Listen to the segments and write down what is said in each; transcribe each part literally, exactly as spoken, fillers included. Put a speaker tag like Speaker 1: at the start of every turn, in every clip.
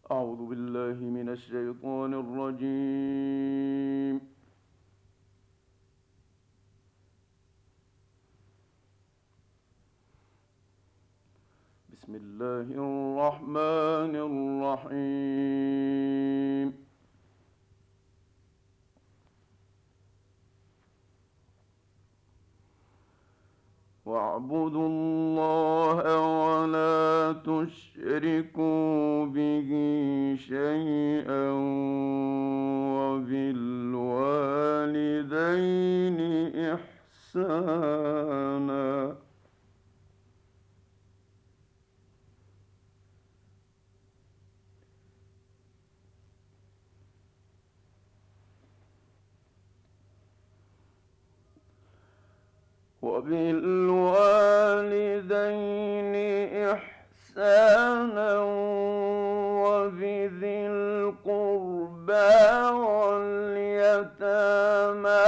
Speaker 1: أعوذ بالله من الشيطان الرجيم. بسم الله الرحمن الرحيم. واعبدوا الله ولا تشركوا به شيئا وبالوالدين إحسانا. وبالوالدين إحسانا وبذي القربى واليتامى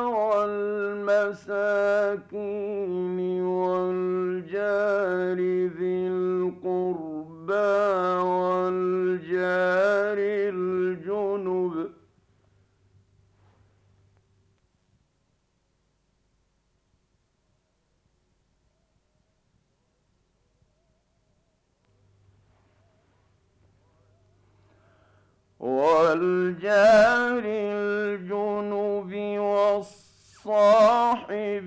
Speaker 1: والمساكين والجار ذي القربى والجار الجنب والجار الجنب والصاحب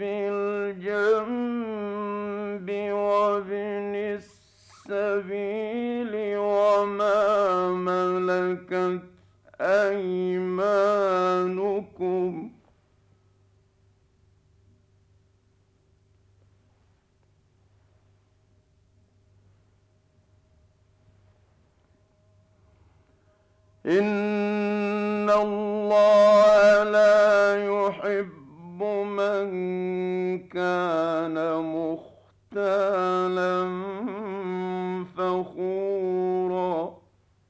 Speaker 1: بالجنب وابن السبيل وما ملكت أيمانكم إن الله لا يحب من كان مختالا فخورا.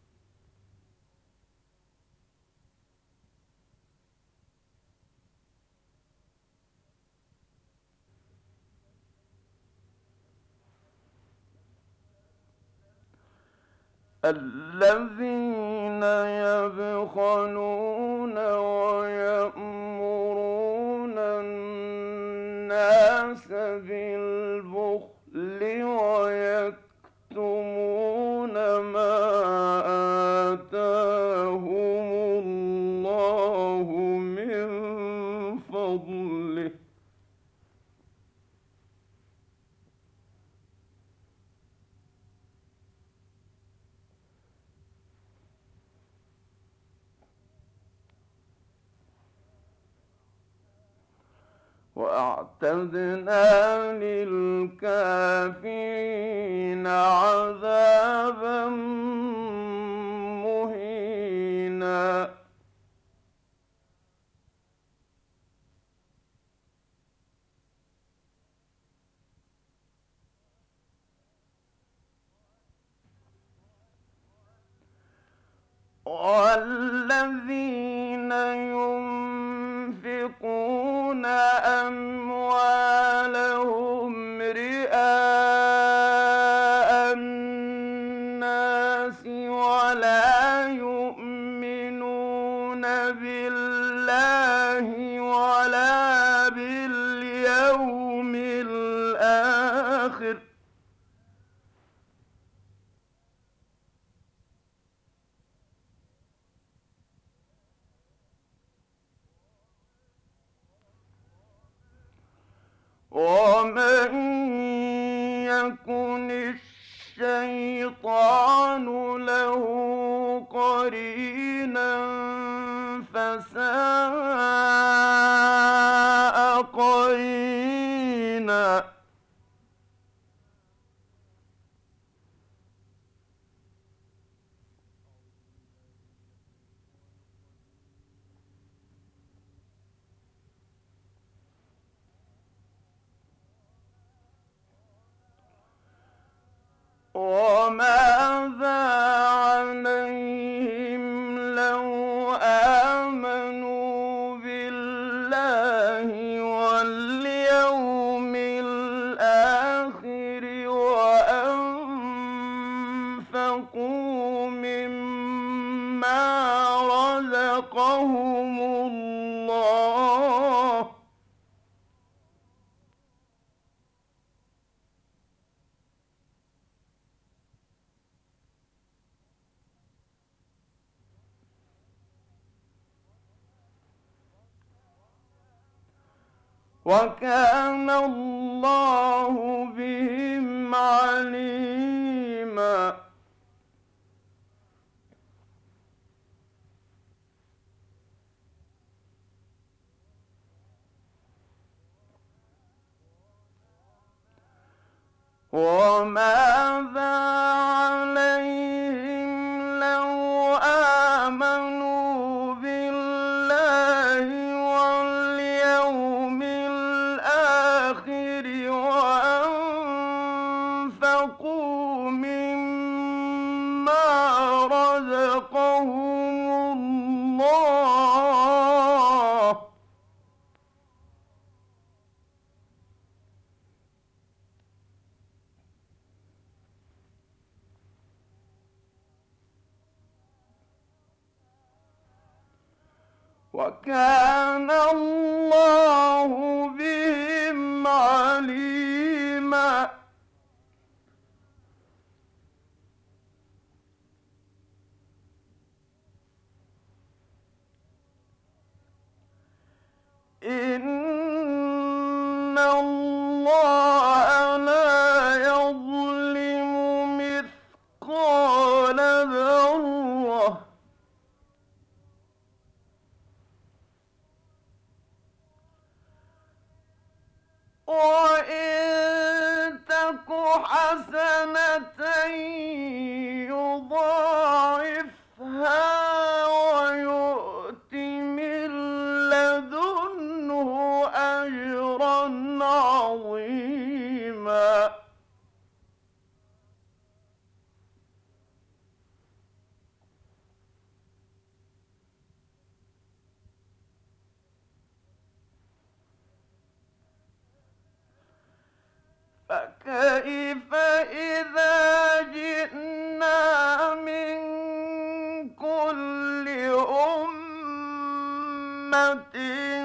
Speaker 1: الذين يبخلون ويأمرون الناس بالبخل ويكتمون ما آتاهم الله من فضله وأعتدنا للكافرين عذابا مهينا. والذين ينفقون أموالهم رئاء الناس ولا يؤمنون بالله ولا باليوم الآخر ومن يكن الشيطان له قرينا فساء قرينا. وماذا عليهم لو آمنوا بالله واليوم الآخر وكان الله بهم عليما. وماذا عليهم لو آمنوا بالله واليوم الآخر وأنفقوا مما رزقهم الله. وكان الله بهم عليما. إن الله لا يظلم مثقال ذرة وإن تك حسنة يضاعفها ويؤت من لدنه أجرا عظيما. فكيف إذا جئنا من كل أمة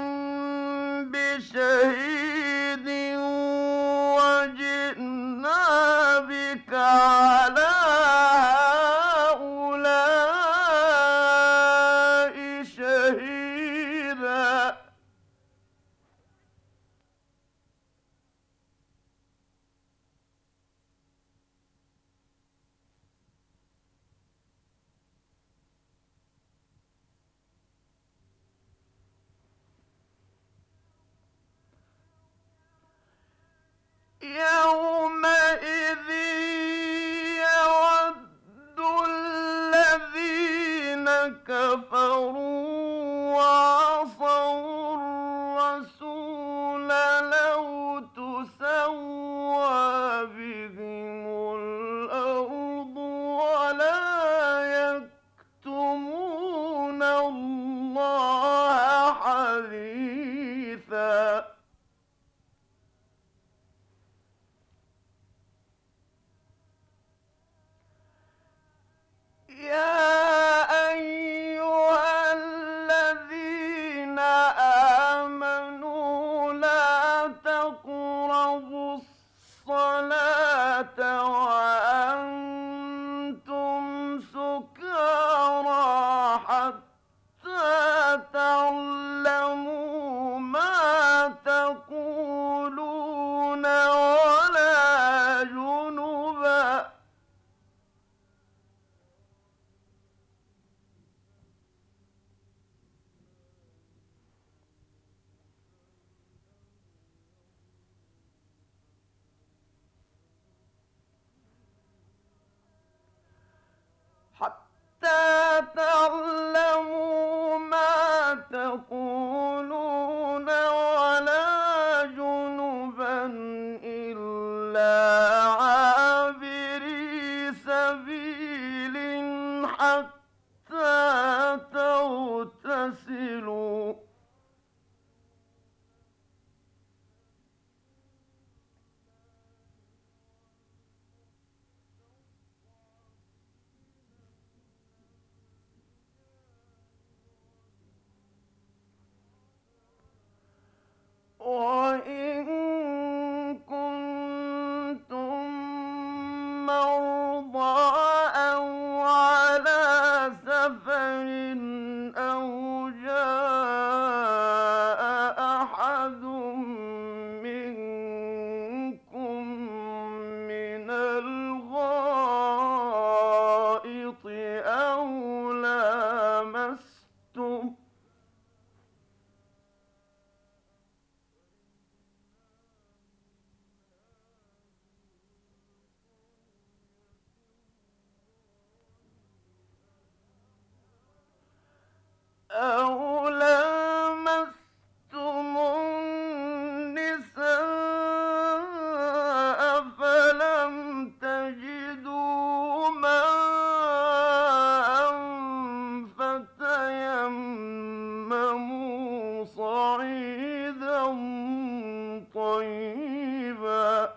Speaker 1: بشهيد وجئنا بك على هؤلاء شهيدا. يومئذ يود الذين كفروا وعصوا الرسول لو تسوى بهم الأرض ولا يكتمون الله حديثا. يا أيها الذين آمنوا لا تقربوا الصلاة وأنتم سكارى حتى تعلموا ما تقولون ولا جنبا حتى تعلموا ما تقولون ولا جنبا إلا عابري سبيل حتى تغتسلوا. وإن كنتم أَوْ لَامَسْتُمُ النِّسَاءَ فَلَمْ تَجِدُوا مَاءً فَتَيَمَّمُوا صَعِيدًا طَيِّبًا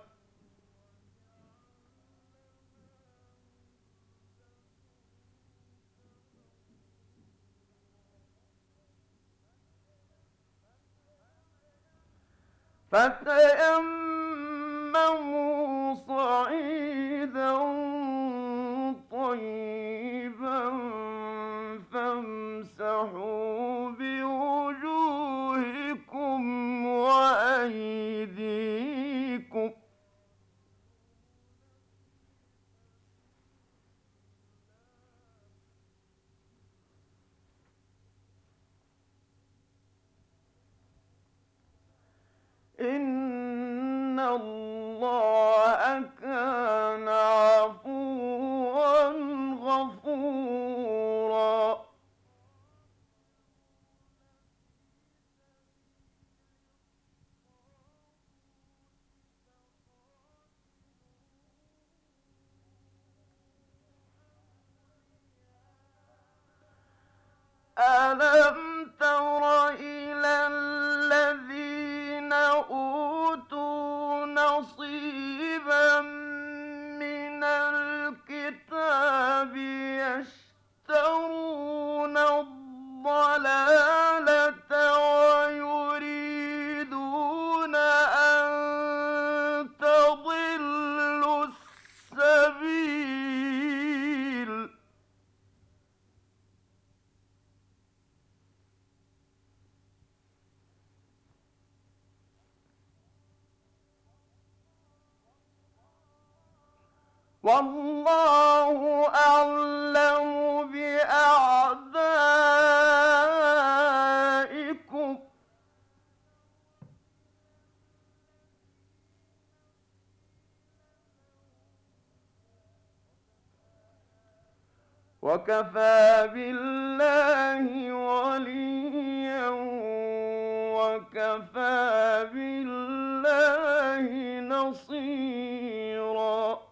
Speaker 1: فتيمموا صعيدا طيبا فامسحوا بوجوهكم وأيديكم إِنَّ اللَّهَ كَانَ عَفُوًّا غَفُورًا. أَلَمْ تَرَ إِلَى الَّذِينَ أُوتُوا نَصِيبًا مِّنَ الْكِتَابِ يَشْتَرُونَ الضَّلَالَةَ وَيُرِيدُونَ أَن تَضِلُّوا السَّبِيلَ وَاللَّهُ أَعْلَمُ بِأَعْدَائِكُمْ ۚ وَكَفَىٰ بِاللَّهِ وَلِيًّا وَكَفَىٰ بِاللَّهِ نَصِيرًا.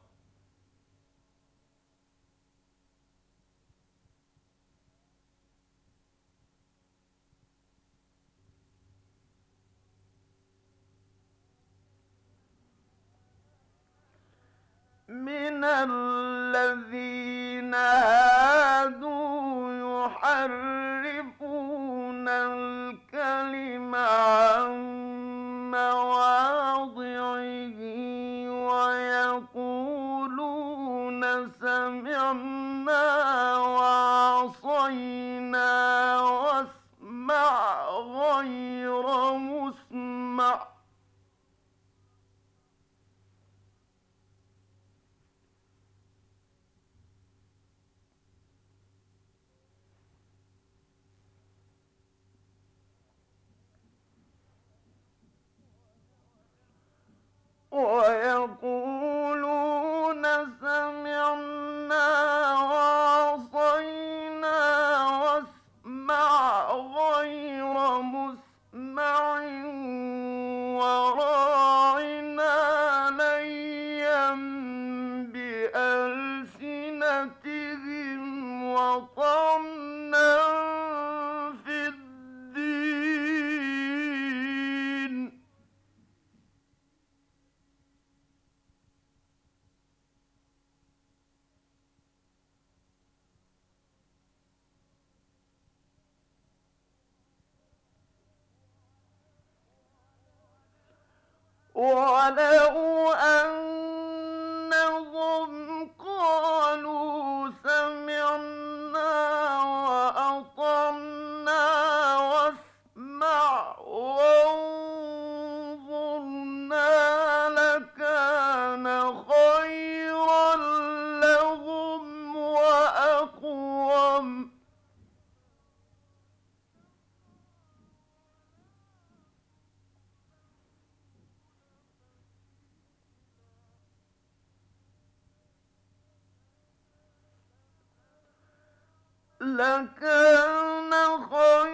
Speaker 1: مِنَ الَّذِينَ هَادُوا يُحَرِّفُونَ الْكَلِمَ عَن مَّوَاضِعِهِ وَيَقُولُونَ سَمِعْنَا وَعَصَيْنَا وَاسْمَعْ غَيْرَ مُسْمَعٍ ۖ وَيَقُولُونَ سَمِعْنَا وَعَصَيْنَا وَاسْمَعْ غَيْرَ مُسْمَعٍ وَرَاعِنَا لَيًّا بِأَلْسِنَتِهِمْ وَطَعْنًا فِي الدِّينِ ۚ وَلَوْ أَنَّهُمْ قَالُوا سَمِعْنَا وَأَطَعْنَا وَاسْمَعْ وَانظُرْنَا لَكَانَ خَيْرًا لَّهُمْ وَأَقْوَمَ. لَكَانَ خَيْرًا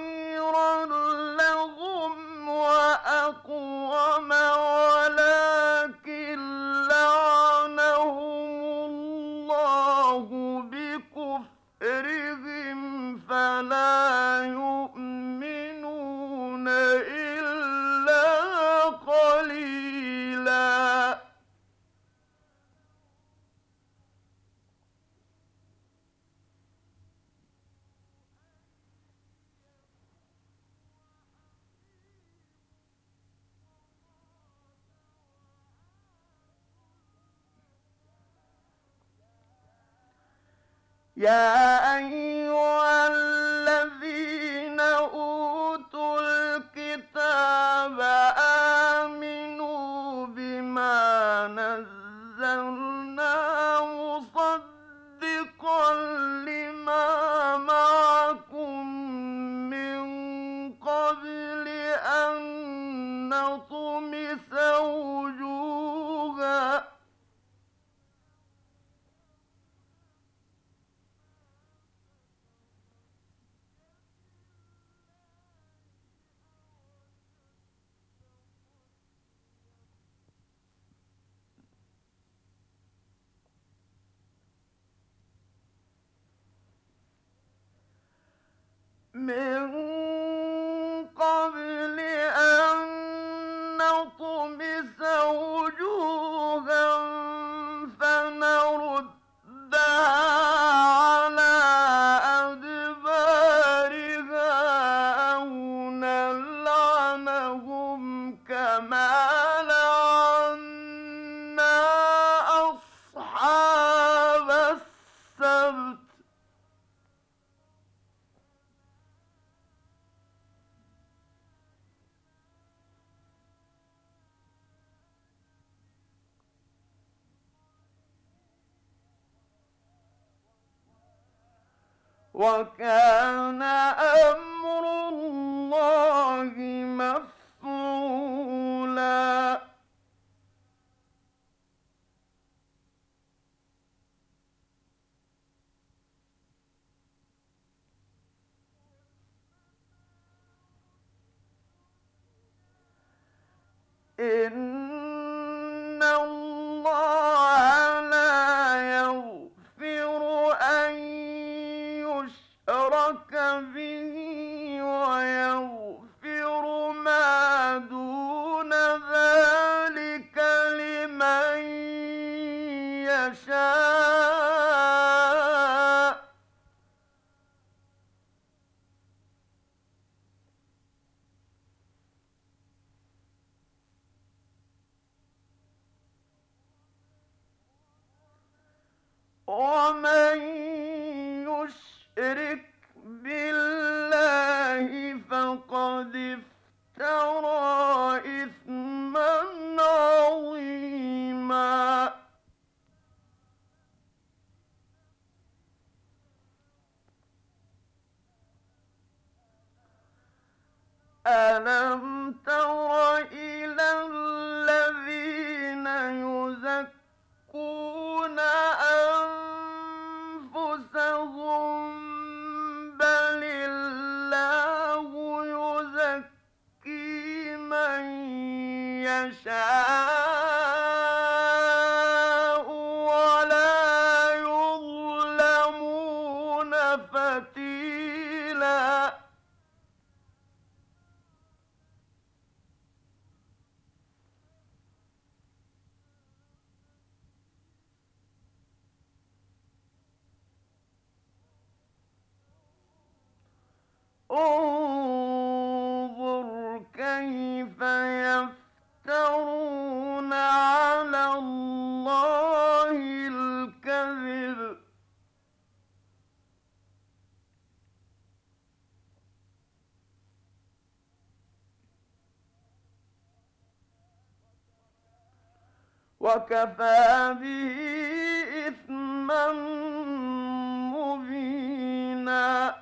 Speaker 1: يا أيها الذين أوتوا الكتاب آمنوا بما نزلنا مصدقا لما معكم من قبل أن نطمس وجوها من قبل أن نطمس وجوها فنردها على أدبارها أو نلعنهم كما لعنا أصحاب السبت وكان أمر الله مفعولا إن الله لا يغفر أن يشرك به ويغفر ما دون ذلك لمن يشاء ومن يشرك بالله فقد افترى إثما عظيما ألم تر إلى الذين يزكون أنفسهم بل الله يزكي من يشاء ولا يظلمون فتيلا انظر كيف يفترون على الله الكذب وكفى به إثما مبينا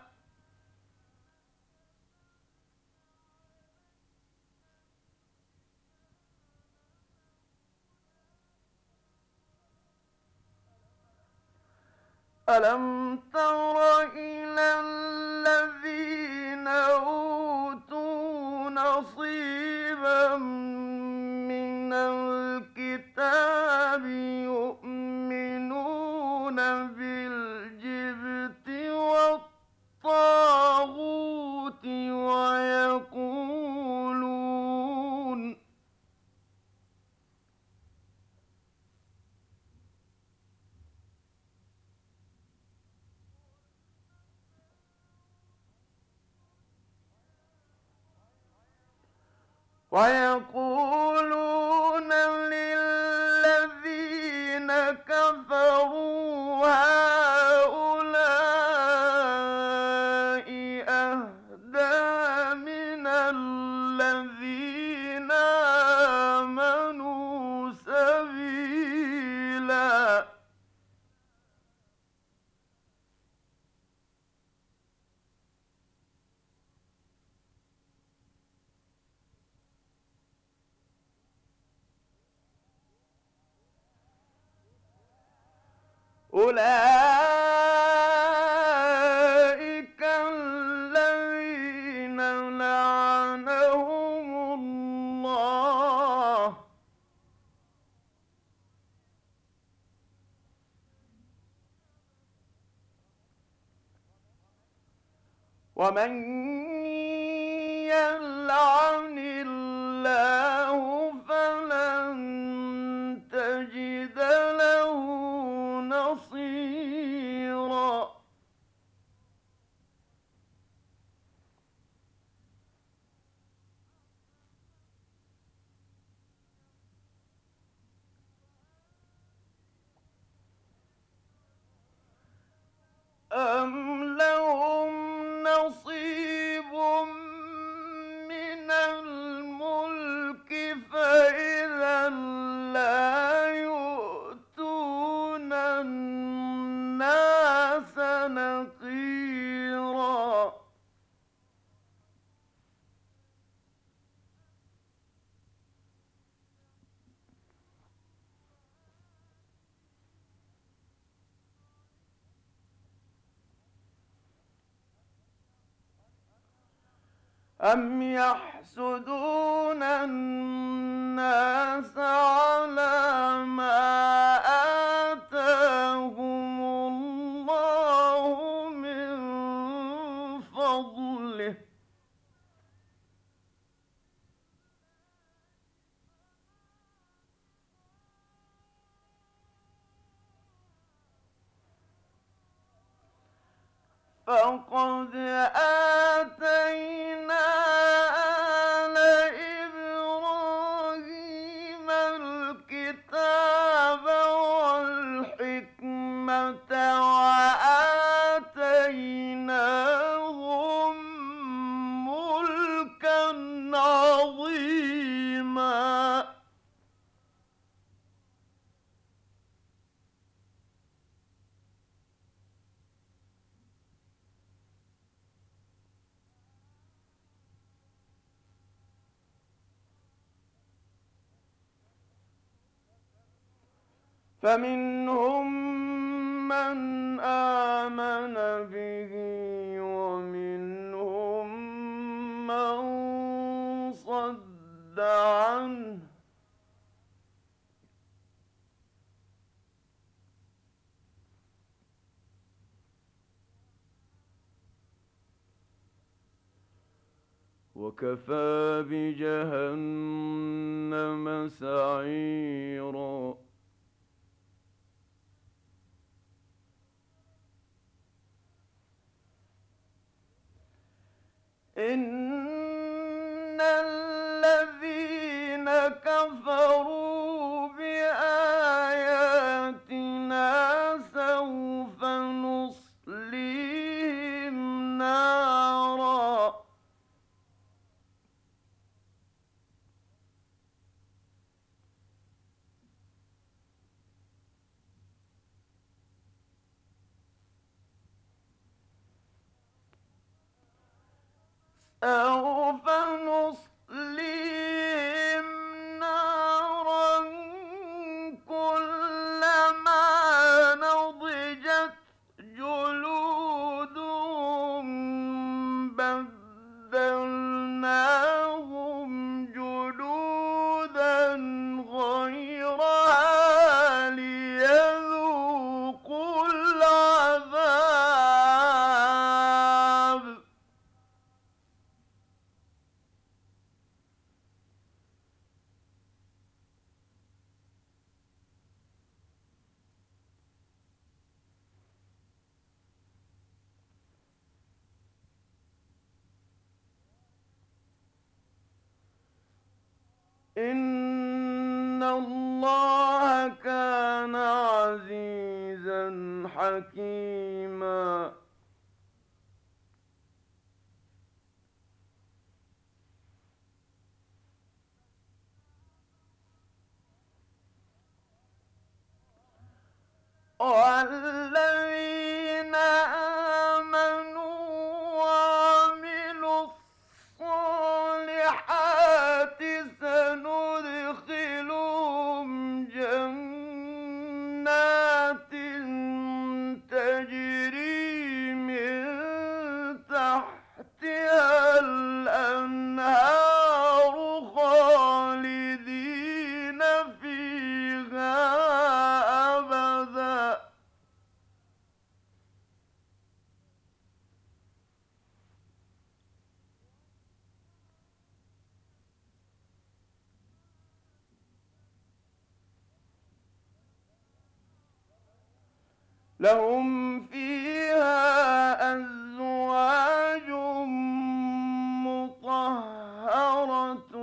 Speaker 1: ألم تر إلى الذين أوتوا نصيبا من الكتاب يؤمنون بالجبت والطاغوت ويقولون ويقولون للذين كفروا هؤلاء قليلا. أولئك الذين لعنهم الله ومن يلعن الله فلن تجد له نصيرا. أم لهم نصيب من الملك فإذا لا يؤتون الناس نقيرا. أم يحسدون الناس على ما آتاهم الله من فضله فقد آتينا آل إبراهيم الكتاب والحكمة وآتيناهم ملكا عظيما. فمنهم من آمن به ومنهم من صد عنه وكفى بجهنم سعيرا. إن الذين كفروا بآياتنا سوف نصليهم نارا سوف نصليهم نارا كلما نضجت جلودهم بدلناهم جلودا غيرها ليذوقوا العذاب. إن الله كان عزيزا حكيما. والذين آمنوا وعملوا الصالحات سندخلهم جنات تجري من تحتها الأنهار خالدين فيها أبدا. لهم فيها أزواج مطهرة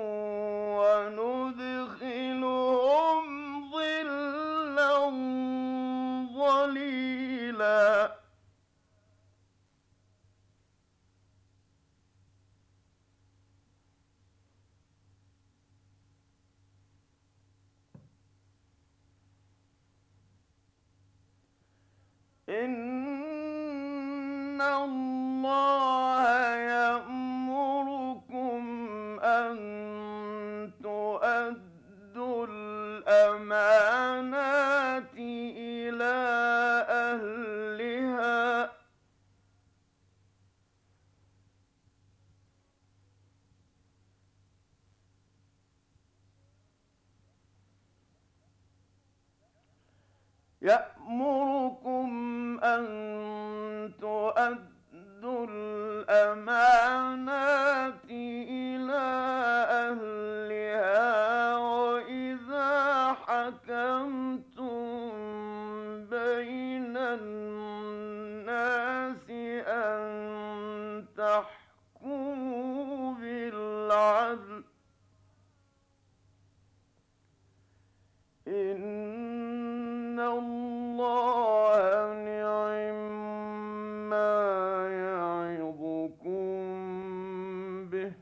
Speaker 1: وندخلهم ظلا ظليلا. إن الله يأمركم أن تؤدوا الأمانات إلى أهلها يأمركم أن تؤدوا الأمانات إلى أهلها وإذا حكمتم بين الناس أن تحكموا بالعدل. إن الله نعم ما يعظكم به.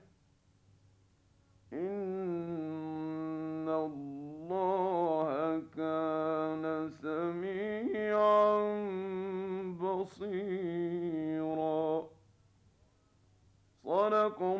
Speaker 1: إن الله كان سميعا بصيرا. صدق